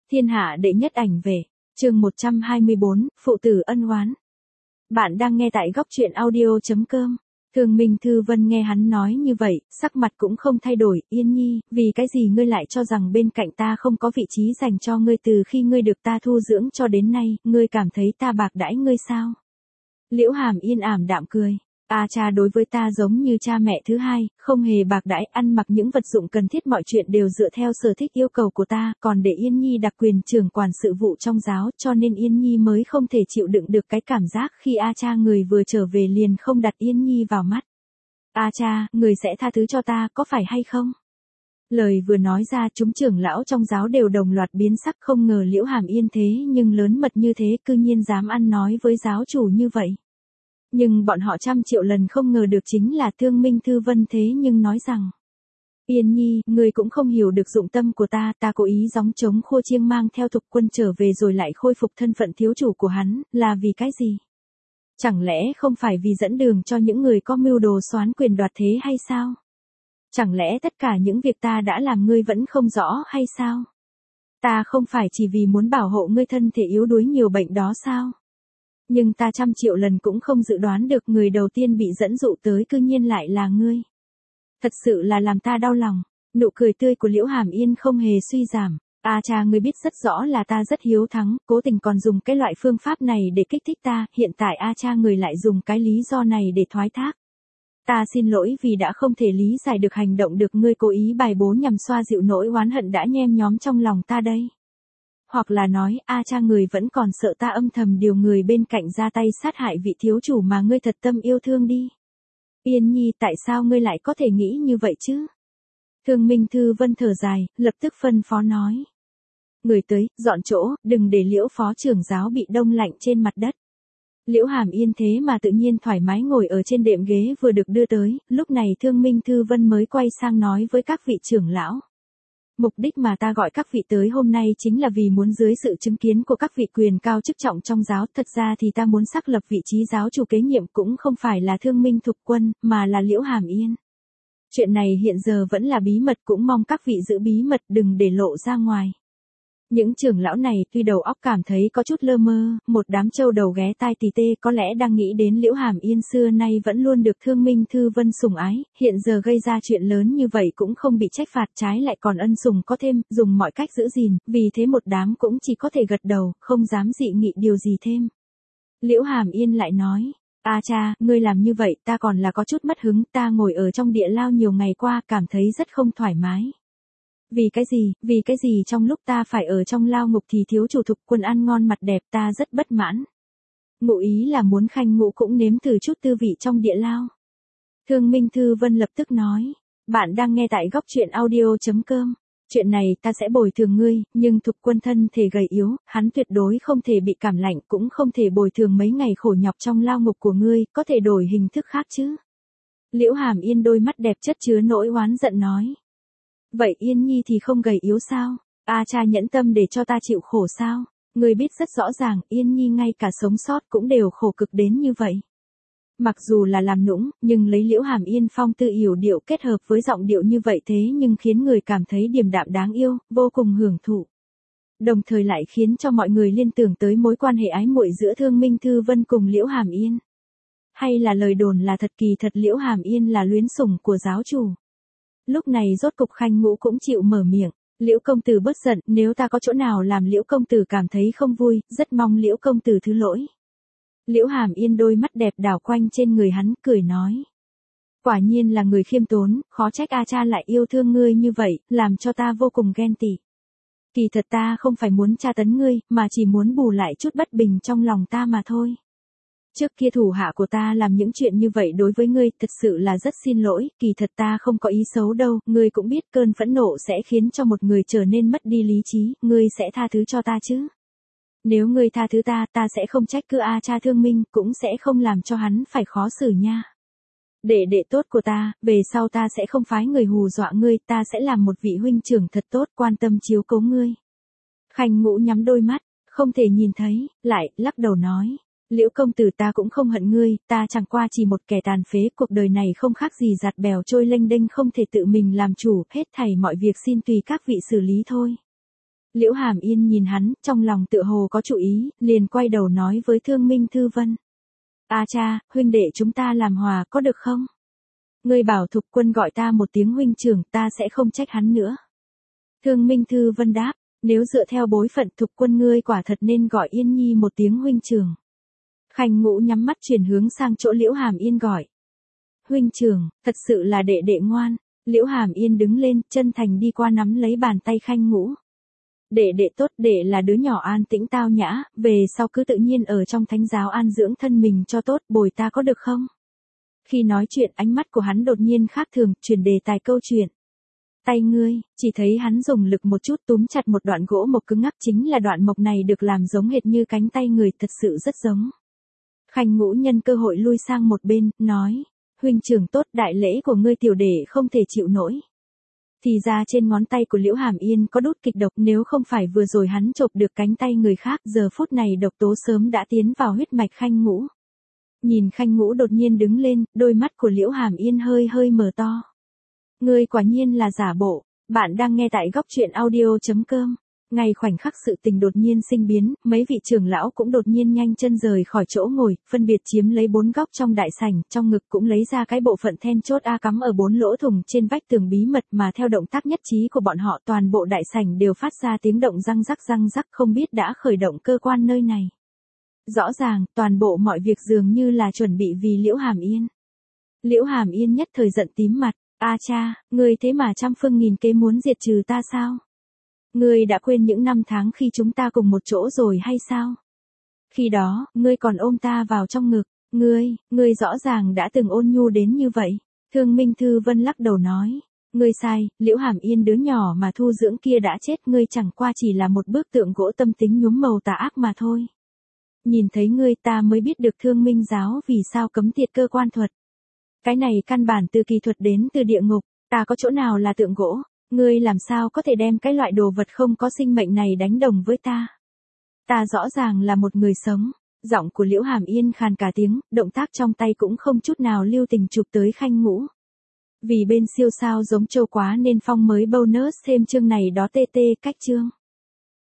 Thiên hạ đệ nhất ảnh về, chương 124, phụ tử ân oán. Bạn đang nghe tại góc truyện audio.com. Thương Minh Thư Vân nghe hắn nói như vậy, sắc mặt cũng không thay đổi. Yên Nhi, vì cái gì ngươi lại cho rằng bên cạnh ta không có vị trí dành cho ngươi từ khi ngươi được ta thu dưỡng cho đến nay, ngươi cảm thấy ta bạc đãi ngươi sao? Liễu Hàm Yên ảm đạm cười. Cha đối với ta giống như cha mẹ thứ hai, không hề bạc đãi, ăn mặc những vật dụng cần thiết, mọi chuyện đều dựa theo sở thích yêu cầu của ta, còn để Yên Nhi đặc quyền trưởng quản sự vụ trong giáo, cho nên Yên Nhi mới không thể chịu đựng được cái cảm giác khi cha người vừa trở về liền không đặt Yên Nhi vào mắt. Cha, người sẽ tha thứ cho ta, có phải hay không? Lời vừa nói ra, chúng trưởng lão trong giáo đều đồng loạt biến sắc, không ngờ Liễu Hàm Yên thế nhưng lớn mật như thế, cư nhiên dám ăn nói với giáo chủ như vậy. Nhưng bọn họ trăm triệu lần không ngờ được chính là Thương Minh Thư Vân thế nhưng nói rằng: Yên Nhi, ngươi cũng không hiểu được dụng tâm của ta cố ý gióng trống khua chiêng mang theo Thục Quân trở về rồi lại khôi phục thân phận thiếu chủ của hắn, là vì cái gì? Chẳng lẽ không phải vì dẫn đường cho những người có mưu đồ soán quyền đoạt thế hay sao? Chẳng lẽ tất cả những việc ta đã làm ngươi vẫn không rõ hay sao? Ta không phải chỉ vì muốn bảo hộ ngươi thân thể yếu đuối nhiều bệnh đó sao? Nhưng ta trăm triệu lần cũng không dự đoán được người đầu tiên bị dẫn dụ tới cư nhiên lại là ngươi. Thật sự là làm ta đau lòng. Nụ cười tươi của Liễu Hàm Yên không hề suy giảm. Cha ngươi biết rất rõ là ta rất hiếu thắng, cố tình còn dùng cái loại phương pháp này để kích thích ta, hiện tại cha người lại dùng cái lý do này để thoái thác. Ta xin lỗi vì đã không thể lý giải được hành động được ngươi cố ý bài bố nhằm xoa dịu nỗi oán hận đã nhem nhóm trong lòng ta đây. Hoặc là nói, cha người vẫn còn sợ ta âm thầm điều người bên cạnh ra tay sát hại vị thiếu chủ mà ngươi thật tâm yêu thương đi. Yên Nhi, tại sao ngươi lại có thể nghĩ như vậy chứ? Thương Minh Thư Vân thở dài, lập tức phân phó nói: Người tới, dọn chỗ, đừng để Liễu phó trưởng giáo bị đông lạnh trên mặt đất. Liễu Hàm Yên thế mà tự nhiên thoải mái ngồi ở trên đệm ghế vừa được đưa tới, lúc này Thương Minh Thư Vân mới quay sang nói với các vị trưởng lão: Mục đích mà ta gọi các vị tới hôm nay chính là vì muốn dưới sự chứng kiến của các vị quyền cao chức trọng trong giáo, thật ra thì ta muốn xác lập vị trí giáo chủ kế nhiệm cũng không phải là Thương Minh Thục Quân, mà là Liễu Hàm Yên. Chuyện này hiện giờ vẫn là bí mật, cũng mong các vị giữ bí mật, đừng để lộ ra ngoài. Những trưởng lão này tuy đầu óc cảm thấy có chút lơ mơ, một đám trâu đầu ghé tai tì tê, có lẽ đang nghĩ đến Liễu Hàm Yên xưa nay vẫn luôn được Thương Minh Thư Vân sủng ái, hiện giờ gây ra chuyện lớn như vậy cũng không bị trách phạt, trái lại còn ân sủng có thêm, dùng mọi cách giữ gìn, vì thế một đám cũng chỉ có thể gật đầu, không dám dị nghị điều gì thêm. Liễu Hàm Yên lại nói: Cha, ngươi làm như vậy ta còn là có chút mất hứng, ta ngồi ở trong địa lao nhiều ngày qua cảm thấy rất không thoải mái. Vì cái gì trong lúc ta phải ở trong lao ngục thì thiếu chủ Thục Quân ăn ngon mặt đẹp, ta rất bất mãn. Ngụ ý là muốn Khanh Ngũ cũng nếm thử chút tư vị trong địa lao. Thương Minh Thư Vân lập tức nói: Bạn đang nghe tại góc truyện audio.com. Chuyện này ta sẽ bồi thường ngươi, nhưng Thục Quân thân thể gầy yếu, hắn tuyệt đối không thể bị cảm lạnh, cũng không thể bồi thường mấy ngày khổ nhọc trong lao ngục của ngươi, có thể đổi hình thức khác chứ. Liễu Hàm Yên đôi mắt đẹp chất chứa nỗi oán giận nói: Vậy Yên Nhi thì không gầy yếu sao? Cha nhẫn tâm để cho ta chịu khổ sao? Ngươi biết rất rõ ràng, Yên Nhi ngay cả sống sót cũng đều khổ cực đến như vậy. Mặc dù là làm nũng, nhưng lấy Liễu Hàm Yên phong tư yểu điệu kết hợp với giọng điệu như vậy thế nhưng khiến người cảm thấy điềm đạm đáng yêu, vô cùng hưởng thụ. Đồng thời lại khiến cho mọi người liên tưởng tới mối quan hệ ái muội giữa Thương Minh Thư Vân cùng Liễu Hàm Yên. Hay là lời đồn là thật, kỳ thật Liễu Hàm Yên là luyến sủng của giáo chủ. Lúc này rốt cục Khanh Ngũ cũng chịu mở miệng: Liễu công tử bớt giận, nếu ta có chỗ nào làm Liễu công tử cảm thấy không vui, rất mong Liễu công tử thứ lỗi. Liễu Hàm Yên đôi mắt đẹp đảo quanh trên người hắn, cười nói: Quả nhiên là người khiêm tốn, khó trách cha lại yêu thương ngươi như vậy, làm cho ta vô cùng ghen tị. Kỳ thật ta không phải muốn tra tấn ngươi, mà chỉ muốn bù lại chút bất bình trong lòng ta mà thôi. Trước kia thủ hạ của ta làm những chuyện như vậy đối với ngươi, thật sự là rất xin lỗi, kỳ thật ta không có ý xấu đâu, ngươi cũng biết cơn phẫn nộ sẽ khiến cho một người trở nên mất đi lý trí, ngươi sẽ tha thứ cho ta chứ? Nếu ngươi tha thứ ta sẽ không trách cứ cha Thương Minh, cũng sẽ không làm cho hắn phải khó xử nha. Đệ tốt của ta, về sau ta sẽ không phái người hù dọa ngươi, ta sẽ làm một vị huynh trưởng thật tốt, quan tâm chiếu cố ngươi. Khanh Ngũ nhắm đôi mắt, không thể nhìn thấy, lại lắc đầu nói: Liễu công tử, ta cũng không hận ngươi, ta chẳng qua chỉ một kẻ tàn phế, cuộc đời này không khác gì giạt bèo trôi lênh đênh, không thể tự mình làm chủ, hết thảy mọi việc xin tùy các vị xử lý thôi. Liễu Hàm Yên nhìn hắn, trong lòng tựa hồ có chủ ý, liền quay đầu nói với Thương Minh Thư Vân. A cha, huynh đệ chúng ta làm hòa có được không? Ngươi bảo Thục Quân gọi ta một tiếng huynh trưởng, ta sẽ không trách hắn nữa. Thương Minh Thư Vân đáp, nếu dựa theo bối phận Thục Quân ngươi quả thật nên gọi Yên Nhi một tiếng huynh trưởng. Khanh Ngũ nhắm mắt chuyển hướng sang chỗ Liễu Hàm Yên gọi. Huynh trưởng, thật sự là đệ đệ ngoan. Liễu Hàm Yên đứng lên, chân thành đi qua nắm lấy bàn tay Khanh Ngũ. Đệ đệ tốt, đệ là đứa nhỏ an tĩnh tao nhã, về sau cứ tự nhiên ở trong thánh giáo an dưỡng thân mình cho tốt, bồi ta có được không? Khi nói chuyện ánh mắt của hắn đột nhiên khác thường, chuyển đề tài câu chuyện. Tay ngươi, chỉ thấy hắn dùng lực một chút túm chặt một đoạn gỗ mộc cứng ngắc, chính là đoạn mộc này được làm giống hệt như cánh tay người, thật sự rất giống. Khanh Ngũ nhân cơ hội lui sang một bên, nói, huynh trưởng tốt, đại lễ của ngươi tiểu đệ không thể chịu nổi. Thì ra trên ngón tay của Liễu Hàm Yên có đốt kịch độc, nếu không phải vừa rồi hắn chộp được cánh tay người khác, giờ phút này độc tố sớm đã tiến vào huyết mạch Khanh Ngũ. Nhìn Khanh Ngũ đột nhiên đứng lên, đôi mắt của Liễu Hàm Yên hơi hơi mở to. Ngươi quả nhiên là giả bộ. Bạn đang nghe tại góc truyện audio.com. Ngay khoảnh khắc sự tình đột nhiên sinh biến, mấy vị trưởng lão cũng đột nhiên nhanh chân rời khỏi chỗ ngồi, phân biệt chiếm lấy 4 góc trong đại sảnh, trong ngực cũng lấy ra cái bộ phận then chốt cắm ở 4 lỗ thủng trên vách tường bí mật, mà theo động tác nhất trí của bọn họ toàn bộ đại sảnh đều phát ra tiếng động răng rắc, không biết đã khởi động cơ quan nơi này. Rõ ràng, toàn bộ mọi việc dường như là chuẩn bị vì Liễu Hàm Yên. Liễu Hàm Yên nhất thời giận tím mặt, a cha, ngươi thế mà trăm phương nghìn kế muốn diệt trừ ta sao? Ngươi đã quên những năm tháng khi chúng ta cùng một chỗ rồi hay sao? Khi đó, ngươi còn ôm ta vào trong ngực, ngươi rõ ràng đã từng ôn nhu đến như vậy. Thương Minh Thư Vân lắc đầu nói, ngươi sai, Liễu Hàm Yên đứa nhỏ mà thu dưỡng kia đã chết, ngươi chẳng qua chỉ là một bức tượng gỗ tâm tính nhuốm màu tà ác mà thôi. Nhìn thấy ngươi ta mới biết được Thương Minh giáo vì sao cấm tiệt cơ quan thuật. Cái này căn bản từ kỳ thuật đến từ địa ngục, ta có chỗ nào là tượng gỗ, ngươi làm sao có thể đem cái loại đồ vật không có sinh mệnh này đánh đồng với ta. Ta rõ ràng là một người sống. Giọng của Liễu Hàm Yên khàn cả tiếng, động tác trong tay cũng không chút nào lưu tình chụp tới Khanh Ngũ. Vì bên siêu sao giống châu quá nên Phong mới bonus thêm chương này đó TT cách chương.